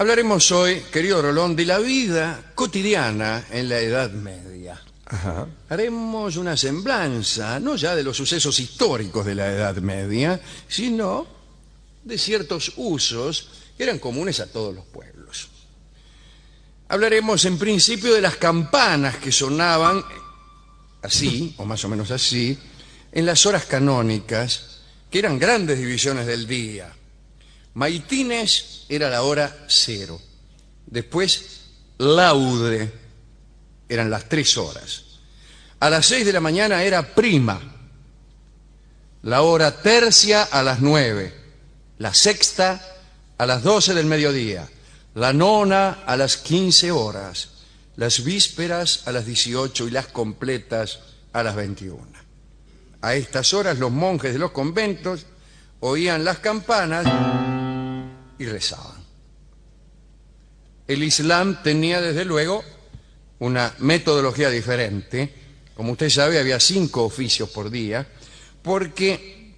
Hablaremos hoy, querido Rolón, de la vida cotidiana en la Edad Media. Ajá. Haremos una semblanza, no ya de los sucesos históricos de la Edad Media, sino de ciertos usos que eran comunes a todos los pueblos. Hablaremos en principio de las campanas que sonaban así, o más o menos así, en las horas canónicas, que eran grandes divisiones del día. Maitines era la hora 0. Después, laude, eran las 3 horas. A las 6 de la mañana era prima. La hora tercia a las 9. La sexta a las 12 del mediodía. La nona a las 15 horas. Las vísperas a las 18 y las completas a las 21. A estas horas los monjes de los conventos oían las campanas y rezaban. El Islam tenía desde luego una metodología diferente. Como usted sabe, había 5 oficios por día, porque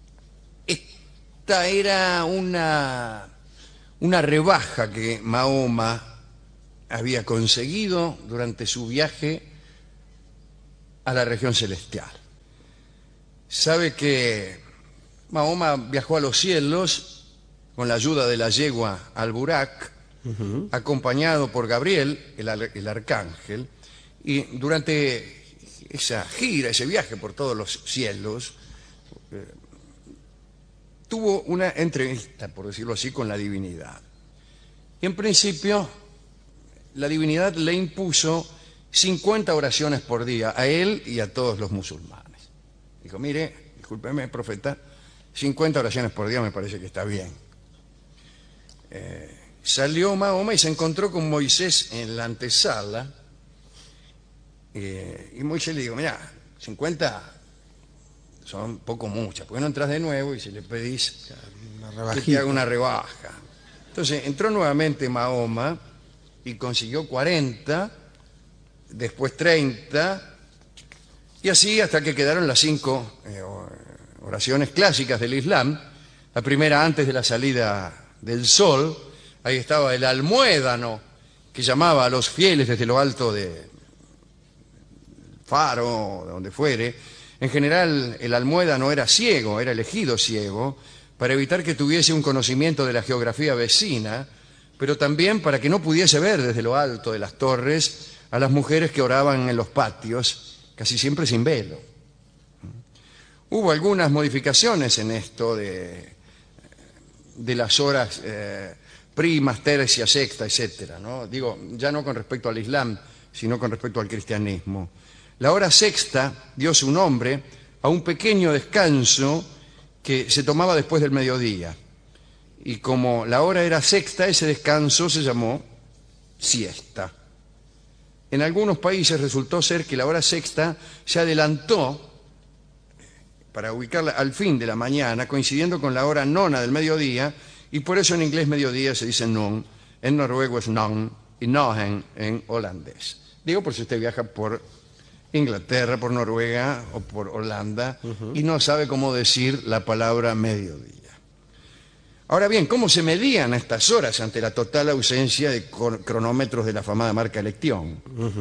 esta era una rebaja que Mahoma había conseguido durante su viaje a la región celestial. Sabe que Mahoma viajó a los cielos con la ayuda de la yegua Al-Burak, acompañado por Gabriel, el arcángel, y durante esa gira, ese viaje por todos los cielos, tuvo una entrevista, por decirlo así, con la divinidad. Y en principio, la divinidad le impuso 50 oraciones por día a él y a todos los musulmanes. Dijo, mire, discúlpeme, profeta, 50 oraciones por día me parece que está bien. Salió Mahoma y se encontró con Moisés en la antesala, y Moisés le dijo, mira, 50 son poco muchas, ¿por qué no entras de nuevo y si le pedís que te haga una rebaja? Entonces entró nuevamente Mahoma y consiguió 40, después 30, y así hasta que quedaron las 5 oraciones clásicas del Islam. La primera antes de la salida del sol. Ahí estaba el almuédano que llamaba a los fieles desde lo alto de faro, de donde fuere. En general el almuédano era ciego, era elegido ciego, para evitar que tuviese un conocimiento de la geografía vecina, pero también para que no pudiese ver desde lo alto de las torres a las mujeres que oraban en los patios, casi siempre sin velo. Hubo algunas modificaciones en esto de las horas primas, tercia, sexta, etcétera, ¿no? Digo, ya no con respecto al Islam, sino con respecto al cristianismo. La hora sexta dio su nombre a un pequeño descanso que se tomaba después del mediodía. Y como la hora era sexta, ese descanso se llamó siesta. En algunos países resultó ser que la hora sexta se adelantó para ubicarla al fin de la mañana, coincidiendo con la hora nona del mediodía, y por eso en inglés mediodía se dice noon, en noruego es non, y noen en holandés. Digo por si usted viaja por Inglaterra, por Noruega o por Holanda, y no sabe cómo decir la palabra mediodía. Ahora bien, ¿cómo se medían estas horas ante la total ausencia de cronómetros de la afamada marca Lection?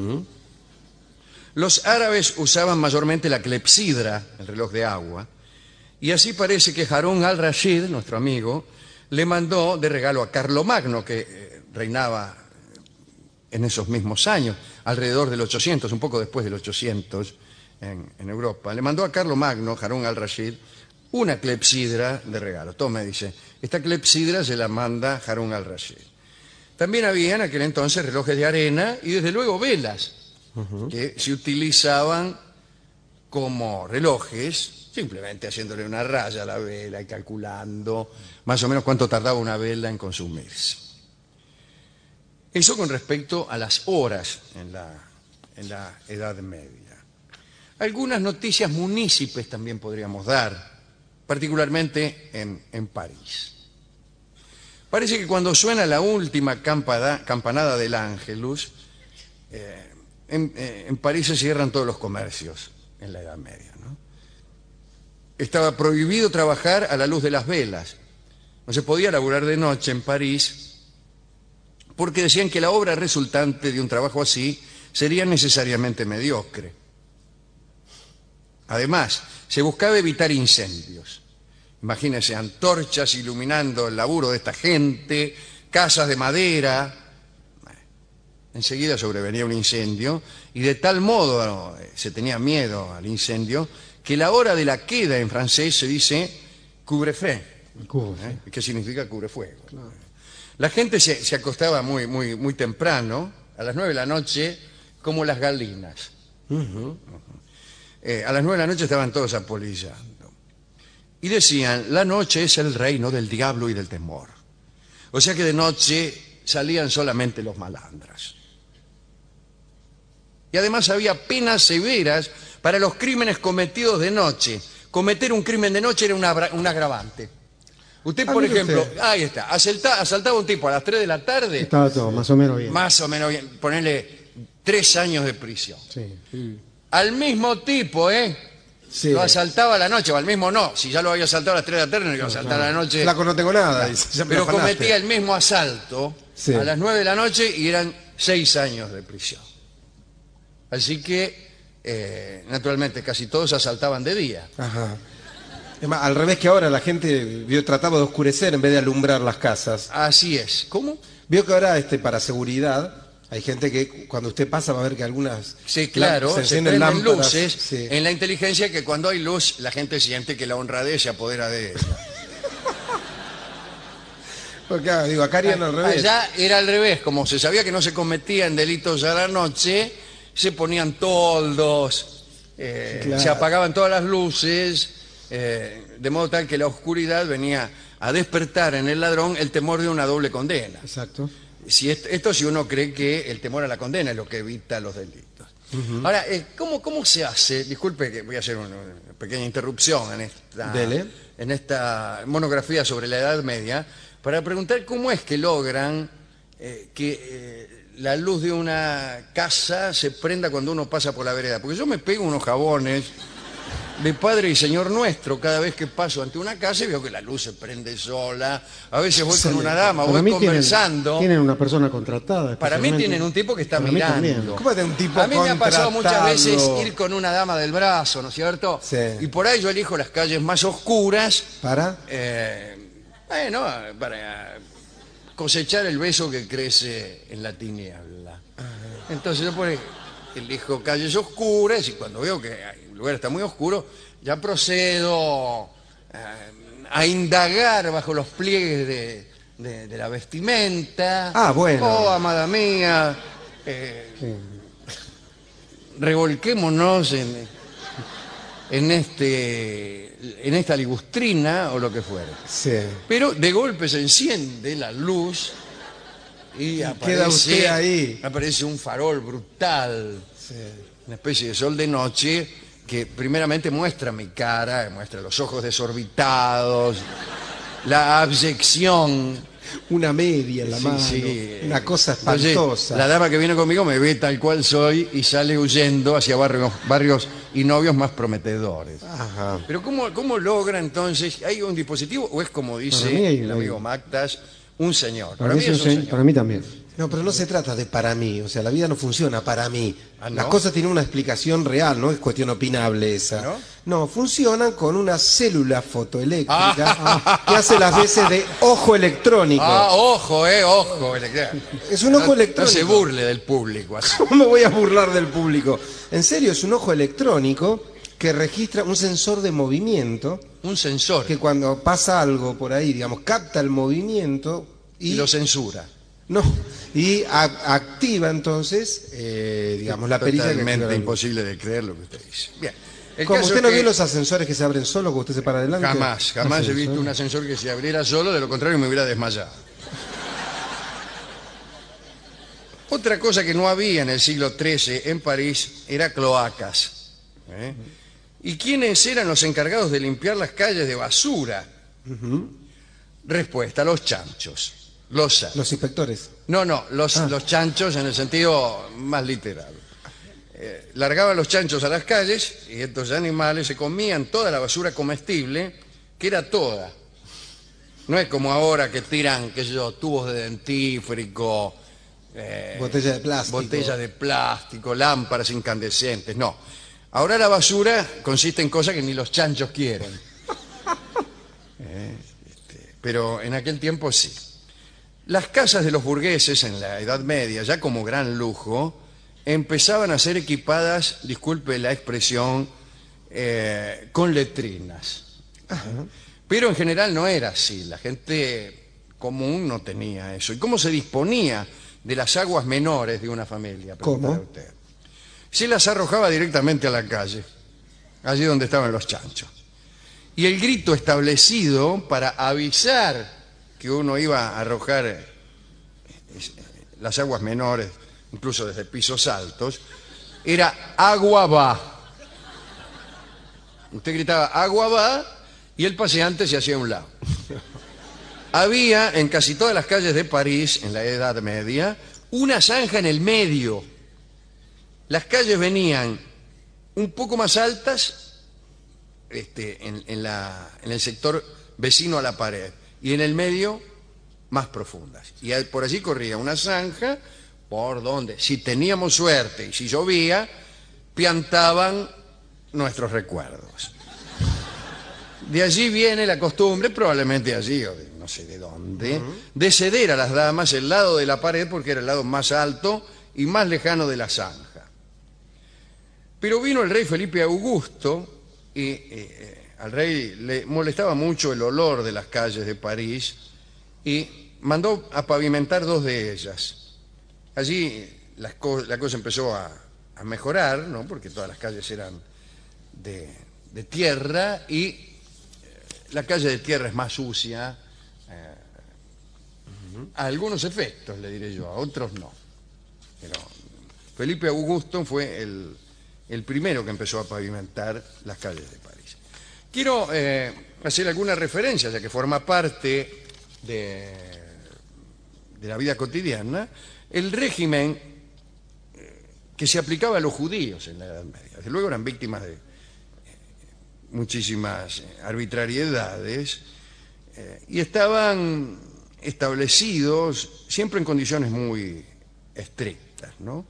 Los árabes usaban mayormente la clepsidra, el reloj de agua, y así parece que Harún al-Rashid, nuestro amigo, le mandó de regalo a Carlomagno, que reinaba en esos mismos años, alrededor del 800, un poco después del 800 en Europa. Le mandó a Carlomagno, Harún al-Rashid, una clepsidra de regalo. Tome, dice, esta clepsidra se la manda Harún al-Rashid. También había en aquel entonces relojes de arena y desde luego velas, que se utilizaban como relojes, simplemente haciéndole una raya a la vela y calculando más o menos cuánto tardaba una vela en consumirse. Eso con respecto a las horas en la Edad Media. Algunas noticias munícipes también podríamos dar, particularmente en París. Parece que cuando suena la última campanada del Ángelus, en París se cierran todos los comercios en la Edad Media, ¿no? Estaba prohibido trabajar a la luz de las velas. No se podía laburar de noche en París porque decían que la obra resultante de un trabajo así sería necesariamente mediocre. Además, se buscaba evitar incendios. Imagínense, antorchas iluminando el laburo de esta gente, casas de madera. Enseguida sobrevenía un incendio y de tal modo se tenía miedo al incendio que la hora de la queda en francés se dice couvre-feu, que significa cubre-fuego. Claro. La gente se acostaba muy temprano, a las 9 de la noche, como las galinas. A las 9 de la noche estaban todos apolillando. Y decían, la noche es el reino del diablo y del temor. O sea que de noche salían solamente los malandras. Y además había penas severas para los crímenes cometidos de noche. Cometer un crimen de noche era un agravante. Usted, por ejemplo, ahí está, asaltaba a un tipo a las 3 de la tarde. Estaba todo más o menos bien. Más o menos bien, ponerle 3 años de prisión. Sí. Al mismo tipo, Sí. Lo asaltaba a la noche, o al mismo no. Si ya lo había asaltado a las 3 de la tarde, no iba a asaltar a la noche. Flaco, no tengo nada. Pero cometía el mismo asalto Sí. a las 9 de la noche y eran 6 años de prisión. Así que, naturalmente, casi todos asaltaban de día. Ajá. Es más, al revés que ahora, la gente trataba de oscurecer en vez de alumbrar las casas. Así es. ¿Cómo? Vio que ahora, para seguridad, hay gente que cuando usted pasa va a ver que algunas... Sí, claro, se encienden prenden lámparas. luces Sí. en la inteligencia que cuando hay luz la gente siente que la honradez se apodera de ella. Porque, digo, acá harían al revés. Allá era al revés, como se sabía que no se cometían delitos a la noche, se ponían toldos, Claro. se apagaban todas las luces, de modo tal que la oscuridad venía a despertar en el ladrón el temor de una doble condena. Exacto. Esto si uno cree que el temor a la condena es lo que evita los delitos. Ahora, ¿cómo se hace? Disculpe que voy a hacer una pequeña interrupción Dele. en esta monografía sobre la Edad Media, para preguntar cómo es que logran que la luz de una casa se prenda cuando uno pasa por la vereda. Porque yo me pego unos jabones de Padre y Señor Nuestro cada vez que paso ante una casa y veo que la luz se prende sola. A veces voy con una dama, Para voy mí conversando. Tienen una persona contratada. Para mí tienen un tipo que está Para mí también. mirando. ¿Cómo de un tipo A mí me ha pasado muchas contratado? veces ir con una dama del brazo, ¿no es cierto? Sí. Y por ahí yo elijo las calles más oscuras, ¿Para? para cosechar el beso que crece en la tiniebla. Entonces yo por ahí elijo calles oscuras y cuando veo que el lugar está muy oscuro, ya procedo a indagar bajo los pliegues de la vestimenta. Ah, bueno. Oh, amada mía, revolquémonos en esta ligustrina o lo que fuera. Sí. Pero de golpe se enciende la luz y queda usted ahí. aparece un farol brutal, Sí. una especie de sol de noche que primeramente muestra mi cara, muestra los ojos desorbitados, la abyección. Una media en la Sí, mano. sí. Una cosa Entonces, espantosa. la dama que viene conmigo me ve tal cual soy y sale huyendo hacia barrios y novios más prometedores. Ajá. Pero ¿cómo logra entonces? ¿Hay un dispositivo o es como dice Para mí hay- el amigo Mactas, un señor? Para mí es un señor. para mí también. No, pero no se trata de para mí, o sea, la vida no funciona para mí. Ah, ¿no? Las cosas tienen una explicación real, no es cuestión opinable esa. ¿No? No, funcionan con una célula fotoeléctrica que hace las veces de ojo electrónico. Ojo. Es un ojo No electrónico. se burle del público así. ¿Cómo me voy a burlar del público? En serio, es un ojo electrónico que registra un sensor de movimiento Un sensor que cuando pasa algo por ahí, digamos, capta el movimiento y lo censura. No, y activa entonces, digamos, la perilla que activa Totalmente la luz. imposible de creer lo que usted dice. Bien. El Como caso usted es no que vio los ascensores que se abren solo cuando usted se para adelante. Jamás he visto un ascensor que se abriera solo, de lo contrario me hubiera desmayado. Otra cosa que no había en el siglo XIII en París era cloacas. ¿Y quiénes eran los encargados de limpiar las calles de basura? Respuesta, los chanchos. Los inspectores. los chanchos en el sentido más literal. Largaban los chanchos a las calles y estos animales se comían toda la basura comestible, que era toda. No es como ahora que tiran, qué sé yo, tubos de dentífrico, Botella de plástico. botellas de plástico, lámparas incandescentes. No. Ahora la basura consiste en cosas que ni los chanchos quieren. Pero en aquel tiempo sí. Las casas de los burgueses en la Edad Media, ya como gran lujo, empezaban a ser equipadas, disculpe la expresión, con letrinas. Pero en general no era así. La gente común no tenía eso. ¿Y cómo se disponía de las aguas menores de una familia? ¿Cómo? Usted. Se las arrojaba directamente a la calle, allí donde estaban los chanchos. Y el grito establecido para avisar que uno iba a arrojar las aguas menores, incluso desde pisos altos, era agua va. Usted gritaba agua va y el paseante se hacía a un lado. Había en casi todas las calles de París, en la Edad Media, una zanja en el medio. Las calles venían un poco más altas en el sector vecino a la pared y en el medio más profundas. Y por allí corría una zanja por donde, si teníamos suerte y si llovía, piantaban nuestros recuerdos. De allí viene la costumbre, probablemente allí o de no sé de dónde, de ceder a las damas el lado de la pared porque era el lado más alto y más lejano de la zanja. Pero vino el rey Felipe Augusto y al rey le molestaba mucho el olor de las calles de París y mandó a pavimentar 2 de ellas. Allí la cosa empezó a mejorar, ¿no? Porque todas las calles eran de tierra y la calle de tierra es más sucia a algunos efectos, le diré yo, a otros no. Pero Felipe Augusto fue el primero que empezó a pavimentar las calles de París. Quiero hacer alguna referencia, ya que forma parte de la vida cotidiana, el régimen que se aplicaba a los judíos en la Edad Media. Desde luego eran víctimas de muchísimas arbitrariedades y estaban establecidos siempre en condiciones muy estrictas, ¿no?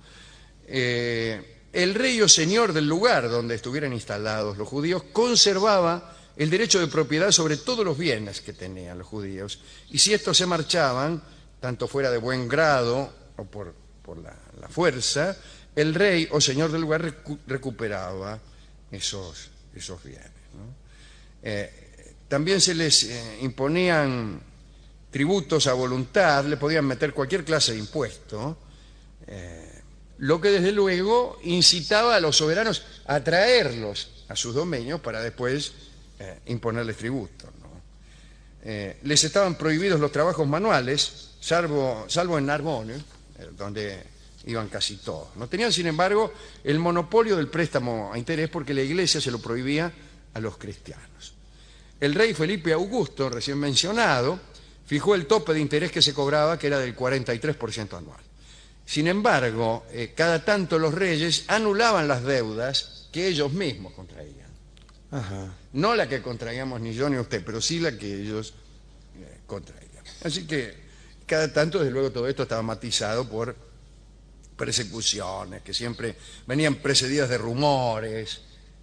El rey o señor del lugar donde estuvieran instalados los judíos conservaba el derecho de propiedad sobre todos los bienes que tenían los judíos, y si estos se marchaban, tanto fuera de buen grado o por la fuerza, el rey o señor del lugar recuperaba esos bienes, ¿no? También se les imponían tributos a voluntad, le podían meter cualquier clase de impuesto, lo que desde luego incitaba a los soberanos a traerlos a sus dominios para después imponerles tributos, ¿no? Les estaban prohibidos los trabajos manuales, salvo en Narbonne, donde iban casi todos. No tenían, sin embargo, el monopolio del préstamo a interés porque la Iglesia se lo prohibía a los cristianos. El rey Felipe Augusto, recién mencionado, fijó el tope de interés que se cobraba, que era del 43% anual. Sin embargo, cada tanto los reyes anulaban las deudas que ellos mismos contraían. Ajá. No la que contraíamos ni yo ni usted, pero sí la que ellos contraían. Así que cada tanto, desde luego, todo esto estaba matizado por persecuciones que siempre venían precedidas de rumores,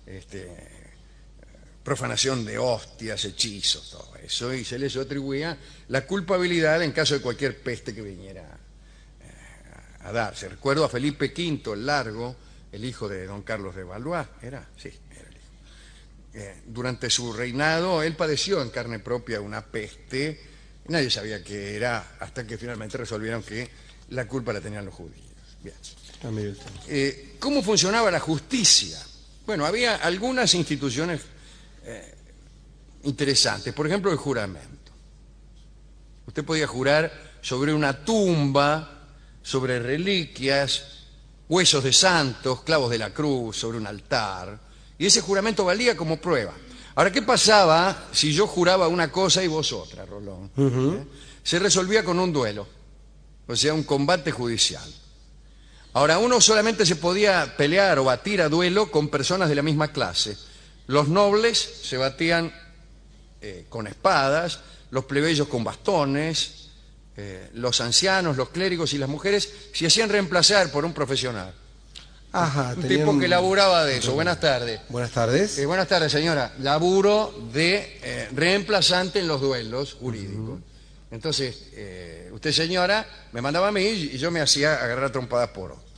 profanación de hostias, hechizos, todo eso, y se les atribuía la culpabilidad en caso de cualquier peste que viniera a darse. Recuerdo a Felipe V el Largo, el hijo de don Carlos de Valois, ¿era? Sí, era el hijo. Durante su reinado él padeció en carne propia una peste, nadie sabía qué era, hasta que finalmente resolvieron que la culpa la tenían los judíos. Bien. ¿Cómo funcionaba la justicia? Bueno, había algunas instituciones interesantes, por ejemplo el juramento. Usted podía jurar sobre una tumba, sobre reliquias, huesos de santos, clavos de la cruz, sobre un altar, y ese juramento valía como prueba. Ahora, ¿qué pasaba si yo juraba una cosa y vos otra, Rolón? Se resolvía con un duelo, o sea, un combate judicial. Ahora, uno solamente se podía pelear o batir a duelo con personas de la misma clase. Los nobles se batían con espadas, los plebeyos con bastones, los ancianos, los clérigos y las mujeres se hacían reemplazar por un profesional. Ajá, Un tenían tipo que laburaba de eso. Buenas tardes. Buenas tardes. Buenas tardes, señora. Laburo de reemplazante en los duelos jurídicos. Entonces, usted, señora, me mandaba a mí y yo me hacía agarrar trompadas por otro.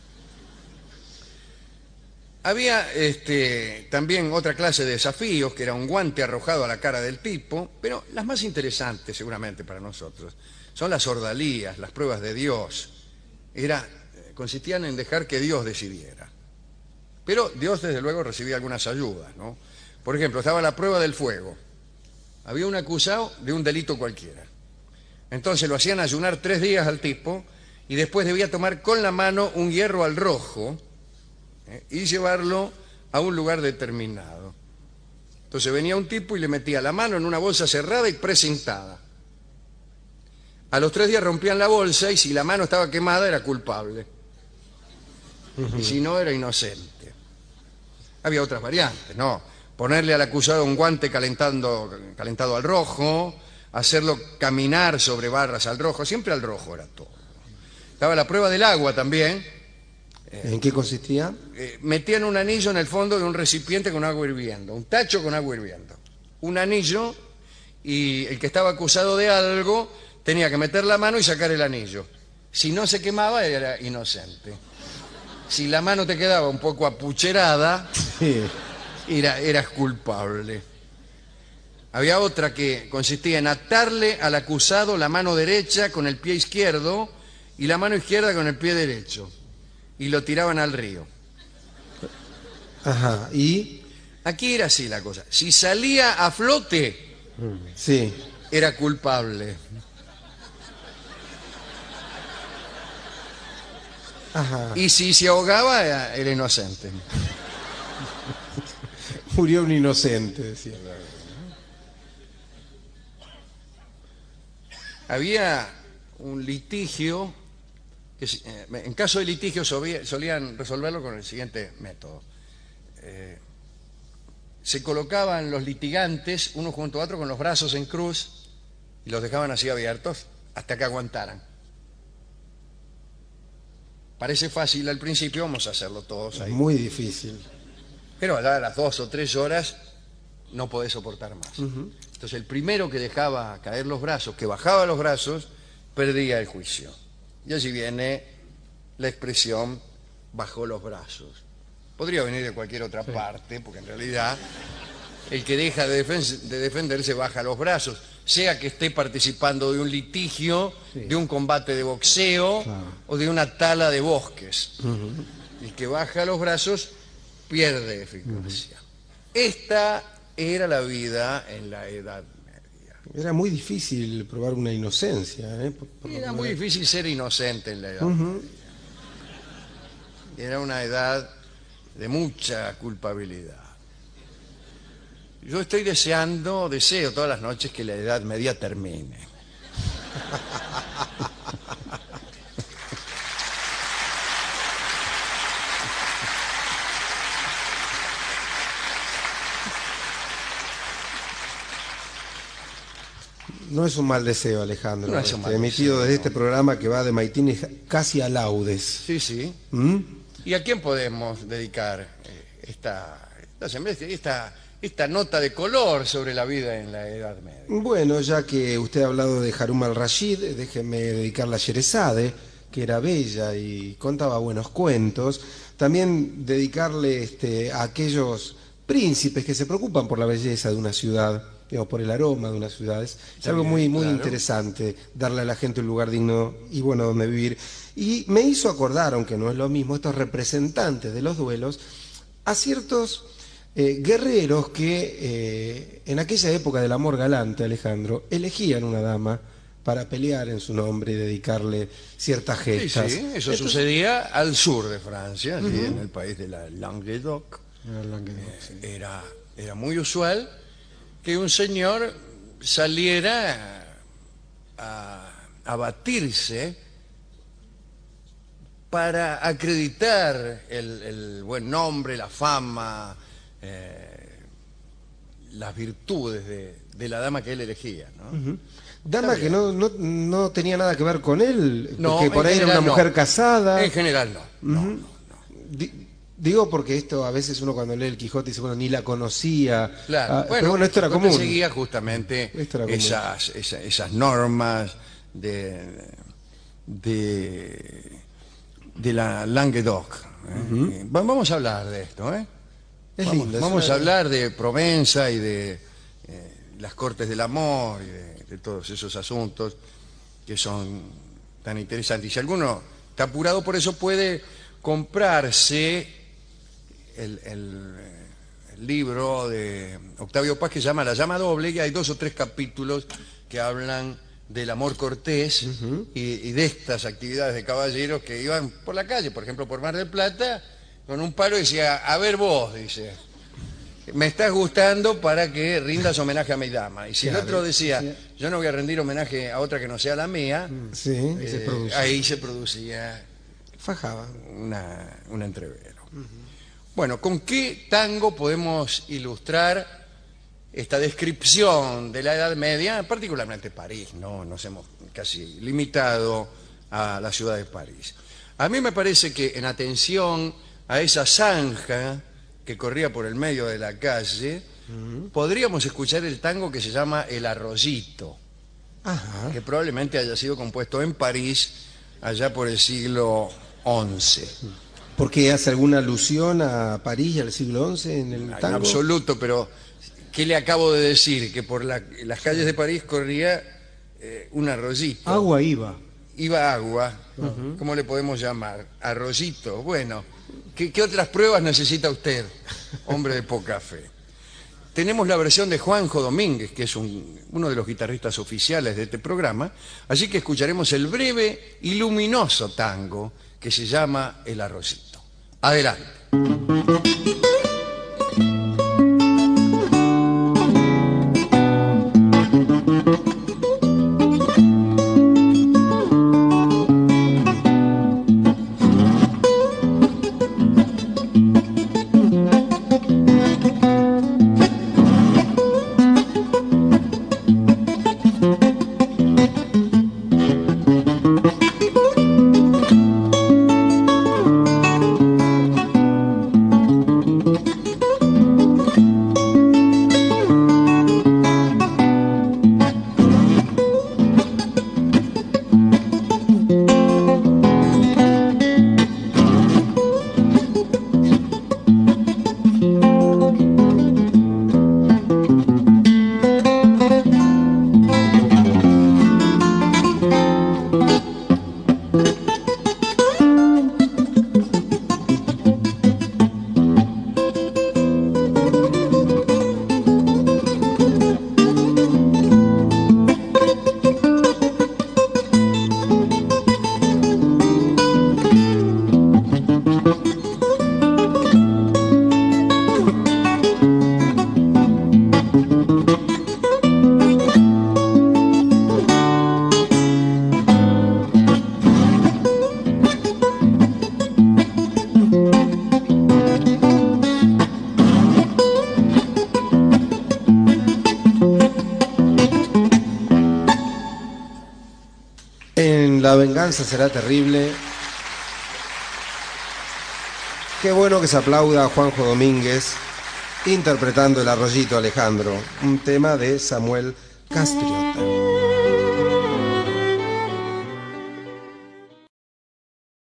Había también otra clase de desafíos, que era un guante arrojado a la cara del tipo, pero las más interesantes, seguramente para nosotros, son las ordalías, las pruebas de Dios. Consistían en dejar que Dios decidiera. Pero Dios, desde luego, recibía algunas ayudas, ¿no? Por ejemplo, estaba la prueba del fuego. Había un acusado de un delito cualquiera. Entonces lo hacían ayunar 3 días al tipo y después debía tomar con la mano un hierro al rojo y llevarlo a un lugar determinado. Entonces venía un tipo y le metía la mano en una bolsa cerrada y precintada. A los 3 días rompían la bolsa y si la mano estaba quemada era culpable. Y si no, era inocente. Había otras variantes, ¿no? Ponerle al acusado un guante calentado al rojo, hacerlo caminar sobre barras al rojo, siempre al rojo era todo. Estaba la prueba del agua también. ¿En qué consistía? Metían un anillo en el fondo de un recipiente con agua hirviendo, un tacho con agua hirviendo. Un anillo, y el que estaba acusado de algo tenía que meter la mano y sacar el anillo. Si no se quemaba, era inocente. Si la mano te quedaba un poco apucherada, Sí. eras culpable. Había otra que consistía en atarle al acusado la mano derecha con el pie izquierdo y la mano izquierda con el pie derecho. Y lo tiraban al río. Ajá, ¿y? Aquí era así la cosa. Si salía a flote, Sí. era culpable. Ajá. Y si se ahogaba, era inocente. Murió un inocente, decía. Había un litigio, que en caso de litigio solían resolverlo con el siguiente método. Se colocaban los litigantes uno junto a otro con los brazos en cruz y los dejaban así abiertos hasta que aguantaran. Parece fácil al principio, vamos a hacerlo todos ahí. Muy difícil. Pero allá a las 2 o 3 horas no podés soportar más. Entonces el primero que dejaba caer los brazos, que bajaba los brazos, perdía el juicio. Y allí viene la expresión bajó los brazos. Podría venir de cualquier otra parte, porque en realidad el que deja de defenderse baja los brazos, sea que esté participando de un litigio, de un combate de boxeo o de una tala de bosques. El que baja los brazos pierde eficacia. Esta era la vida en la Edad Media. Era muy difícil probar una inocencia, ¿eh? Era muy difícil ser inocente en la Edad Media. Era una edad de mucha culpabilidad. Yo deseo todas las noches que la Edad Media termine. No es un mal deseo, Alejandro. No es un mal emitido deseo, desde no. este programa que va de Maitines casi a Laudes. Sí, sí. ¿Mm? ¿Y a quién podemos dedicar esta nota de color sobre la vida en la Edad Media? Bueno, ya que usted ha hablado de Harún al-Rashid, déjeme dedicarle a Sherezade, que era bella y contaba buenos cuentos. También dedicarle a aquellos príncipes que se preocupan por la belleza de una ciudad, digamos, por el aroma de una ciudad. Es algo muy claro. interesante, darle a la gente un lugar digno y bueno donde vivir. Y me hizo acordar, aunque no es lo mismo, estos representantes de los duelos, a ciertos guerreros que en aquella época del amor galante, Alejandro, elegían una dama para pelear en su nombre y dedicarle ciertas Sí, gestas. sí, eso sucedía al sur de Francia, allí en el país de la Languedoc. Era muy usual que un señor saliera a batirse para acreditar el buen nombre, la fama, las virtudes de la dama que él elegía, ¿no? Dama que no tenía nada que ver con él, No, que por en ahí era una general mujer no. casada. En general no. Digo porque esto a veces uno cuando lee el Quijote dice, bueno, ni la conocía. Claro, Pero bueno, esto era Quijote común. seguía justamente Esto era común. esas normas de la Languedoc. Vamos a hablar de esto, ¿eh? Es lindo. Vamos a hablar de Provenza y de las Cortes del Amor y de todos esos asuntos que son tan interesantes. Y si alguno está apurado por eso, puede comprarse el libro de Octavio Paz que se llama La llama doble, y hay 2 o 3 capítulos que hablan del amor cortés y de estas actividades de caballeros que iban por la calle, por ejemplo por Mar del Plata, con un palo y decía, a ver vos, dice, me estás gustando para que rindas homenaje a mi dama. Y si el otro decía, yo no voy a rendir homenaje a otra que no sea la mía, Sí, ahí se producía fajaba. un entrevero. Bueno, ¿con qué tango podemos ilustrar esta descripción de la Edad Media, particularmente París? No nos hemos casi limitado a la ciudad de París. A mí me parece que en atención a esa zanja que corría por el medio de la calle, podríamos escuchar el tango que se llama El Arroyito, que probablemente haya sido compuesto en París allá por el siglo XI. ¿Por qué hace alguna alusión a París y al siglo XI en el tango? En absoluto, pero ¿qué le acabo de decir? Que por las calles de París corría un arroyito. Agua iba. Iba agua. ¿Cómo le podemos llamar? Arroyito. Bueno, ¿qué otras pruebas necesita usted, hombre de poca fe? Tenemos la versión de Juanjo Domínguez, que es uno de los guitarristas oficiales de este programa, así que escucharemos el breve y luminoso tango que se llama El Arroyito. Adelante. La venganza será terrible. Qué bueno que se aplauda a Juanjo Domínguez interpretando El Arroyito, Alejandro, un tema de Samuel Castriota.